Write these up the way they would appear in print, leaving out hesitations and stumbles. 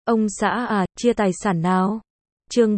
Ông xã à, chia tài sản nào? Chương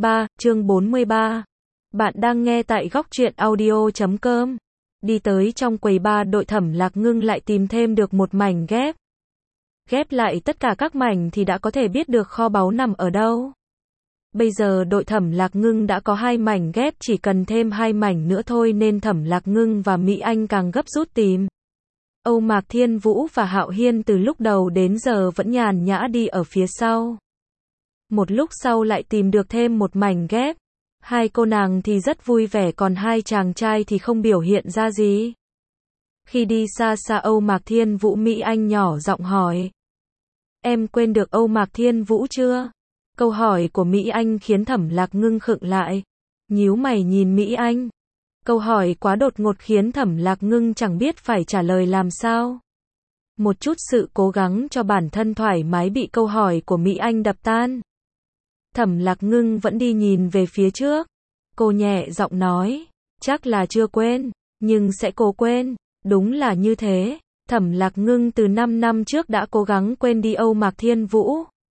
43. Bạn đang nghe tại góc truyện audio.com. Đi tới trong quầy bar, đội Thẩm Lạc Ngưng lại tìm thêm được một mảnh ghép. Ghép lại tất cả các mảnh thì đã có thể biết được kho báu nằm ở đâu. Bây giờ đội Thẩm Lạc Ngưng đã có 2 mảnh ghép, chỉ cần thêm 2 mảnh nữa thôi nên Thẩm Lạc Ngưng và Mỹ Anh càng gấp rút tìm. Âu Mạc Thiên Vũ và Hạo Hiên từ lúc đầu đến giờ vẫn nhàn nhã đi ở phía sau. Một lúc sau lại tìm được thêm một mảnh ghép. Hai cô nàng thì rất vui vẻ, còn hai chàng trai thì không biểu hiện ra gì. Khi đi xa xa Âu Mạc Thiên Vũ, Mỹ Anh nhỏ giọng hỏi: "Em quên được Âu Mạc Thiên Vũ chưa?" Câu hỏi của Mỹ Anh khiến Thẩm Lạc Ngưng khựng lại, nhíu mày nhìn Mỹ Anh. Câu hỏi quá đột ngột khiến Thẩm Lạc Ngưng chẳng biết phải trả lời làm sao. Một chút sự cố gắng cho bản thân thoải mái bị câu hỏi của Mỹ Anh đập tan. Thẩm Lạc Ngưng vẫn đi nhìn về phía trước. Cô nhẹ giọng nói: "Chắc là chưa quên, nhưng sẽ cố quên." Đúng là như thế. Thẩm Lạc Ngưng từ 5 năm trước đã cố gắng quên đi Âu Mạc Thiên Vũ.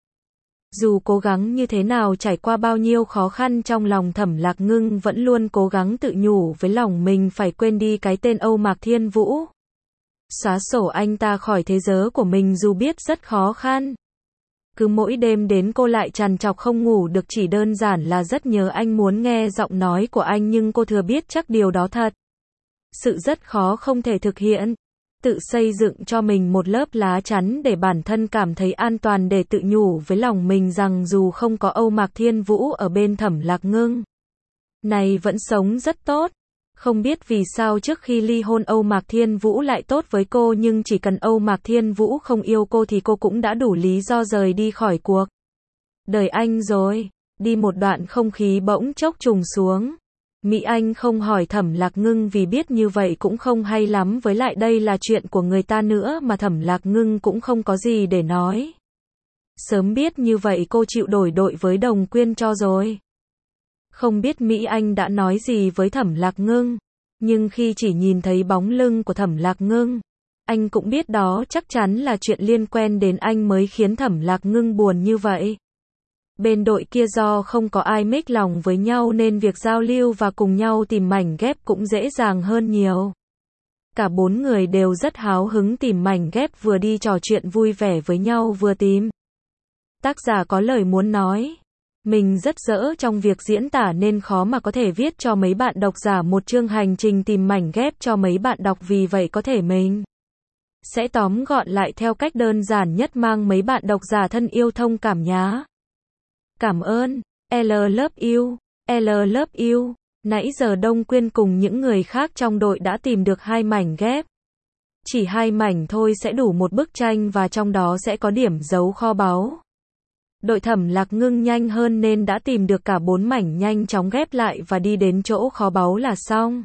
Dù cố gắng như thế nào, trải qua bao nhiêu khó khăn, trong lòng Thẩm Lạc Ngưng vẫn luôn cố gắng tự nhủ với lòng mình phải quên đi cái tên Âu Mạc Thiên Vũ. Xóa sổ anh ta khỏi thế giới của mình dù biết rất khó khăn. Cứ mỗi đêm đến cô lại trằn trọc không ngủ được, chỉ đơn giản là rất nhớ anh, muốn nghe giọng nói của anh, nhưng cô thừa biết chắc điều đó thật sự rất khó không thể thực hiện. Tự xây dựng cho mình một lớp lá chắn để bản thân cảm thấy an toàn, để tự nhủ với lòng mình rằng dù không có Âu Mạc Thiên Vũ ở bên, Thẩm Lạc Ngưng này vẫn sống rất tốt. Không biết vì sao trước khi ly hôn Âu Mạc Thiên Vũ lại tốt với cô, nhưng chỉ cần Âu Mạc Thiên Vũ không yêu cô thì cô cũng đã đủ lý do rời đi khỏi cuộc đời anh rồi. Đi một đoạn không khí bỗng chốc trùng xuống. Mỹ Anh không hỏi Thẩm Lạc Ngưng vì biết như vậy cũng không hay lắm, với lại đây là chuyện của người ta nữa mà Thẩm Lạc Ngưng cũng không có gì để nói. Sớm biết như vậy cô chịu đổi đội với Đồng Quyên cho rồi. Không biết Mỹ Anh đã nói gì với Thẩm Lạc Ngưng, nhưng khi chỉ nhìn thấy bóng lưng của Thẩm Lạc Ngưng, anh cũng biết đó chắc chắn là chuyện liên quan đến anh mới khiến Thẩm Lạc Ngưng buồn như vậy. Bên đội kia do không có ai mếch lòng với nhau nên việc giao lưu và cùng nhau tìm mảnh ghép cũng dễ dàng hơn nhiều. Cả 4 người đều rất háo hứng tìm mảnh ghép, vừa đi trò chuyện vui vẻ với nhau vừa tìm. Tác giả có lời muốn nói: mình rất dở trong việc diễn tả nên khó mà có thể viết cho mấy bạn độc giả một chương hành trình tìm mảnh ghép cho mấy bạn đọc, vì vậy có thể mình sẽ tóm gọn lại theo cách đơn giản nhất, mang mấy bạn độc giả thân yêu thông cảm nhá. Cảm ơn. L love you. L love you. Nãy giờ Đông Quyên cùng những người khác trong đội đã tìm được 2 mảnh ghép. Chỉ 2 mảnh thôi sẽ đủ một bức tranh và trong đó sẽ có điểm dấu kho báu. Đội Thẩm Lạc Ngưng nhanh hơn nên đã tìm được cả 4 mảnh, nhanh chóng ghép lại và đi đến chỗ kho báu là xong.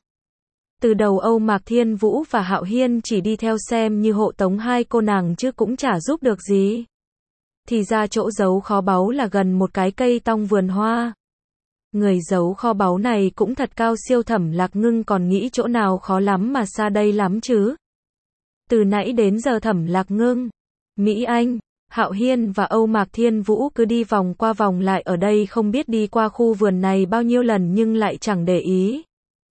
Từ đầu Âu Mạc Thiên Vũ và Hạo Hiên chỉ đi theo xem như hộ tống hai cô nàng chứ cũng chả giúp được gì. Thì ra chỗ giấu kho báu là gần một cái cây tong vườn hoa. Người giấu kho báu này cũng thật cao siêu, Thẩm Lạc Ngưng còn nghĩ chỗ nào khó lắm mà xa đây lắm chứ. Từ nãy đến giờ Thẩm Lạc Ngưng, Mỹ Anh, Hạo Hiên và Âu Mạc Thiên Vũ cứ đi vòng qua vòng lại ở đây, không biết đi qua khu vườn này bao nhiêu lần nhưng lại chẳng để ý.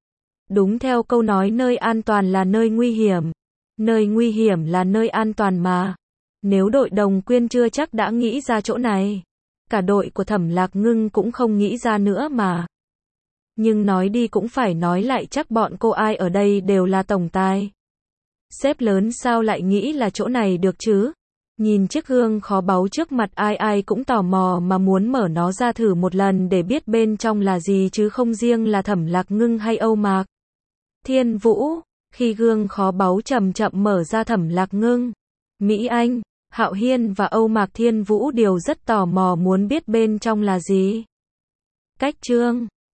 Đúng theo câu nói, nơi an toàn là nơi nguy hiểm. Nơi nguy hiểm là nơi an toàn mà. Nếu đội Đồng Quyên chưa chắc đã nghĩ ra chỗ này. Cả đội của Thẩm Lạc Ngưng cũng không nghĩ ra nữa mà. Nhưng nói đi cũng phải nói lại, chắc bọn cô ai ở đây đều là tổng tài sếp lớn, sao lại nghĩ là chỗ này được chứ? Nhìn chiếc gương kho báu trước mặt, ai ai cũng tò mò mà muốn mở nó ra thử một lần để biết bên trong là gì, chứ không riêng là Thẩm Lạc Ngưng hay Âu Mạc Thiên Vũ. Khi gương kho báu chậm chậm mở ra, Thẩm Lạc Ngưng, Mỹ Anh, Hạo Hiên và Âu Mạc Thiên Vũ đều rất tò mò muốn biết bên trong là gì. Cách chương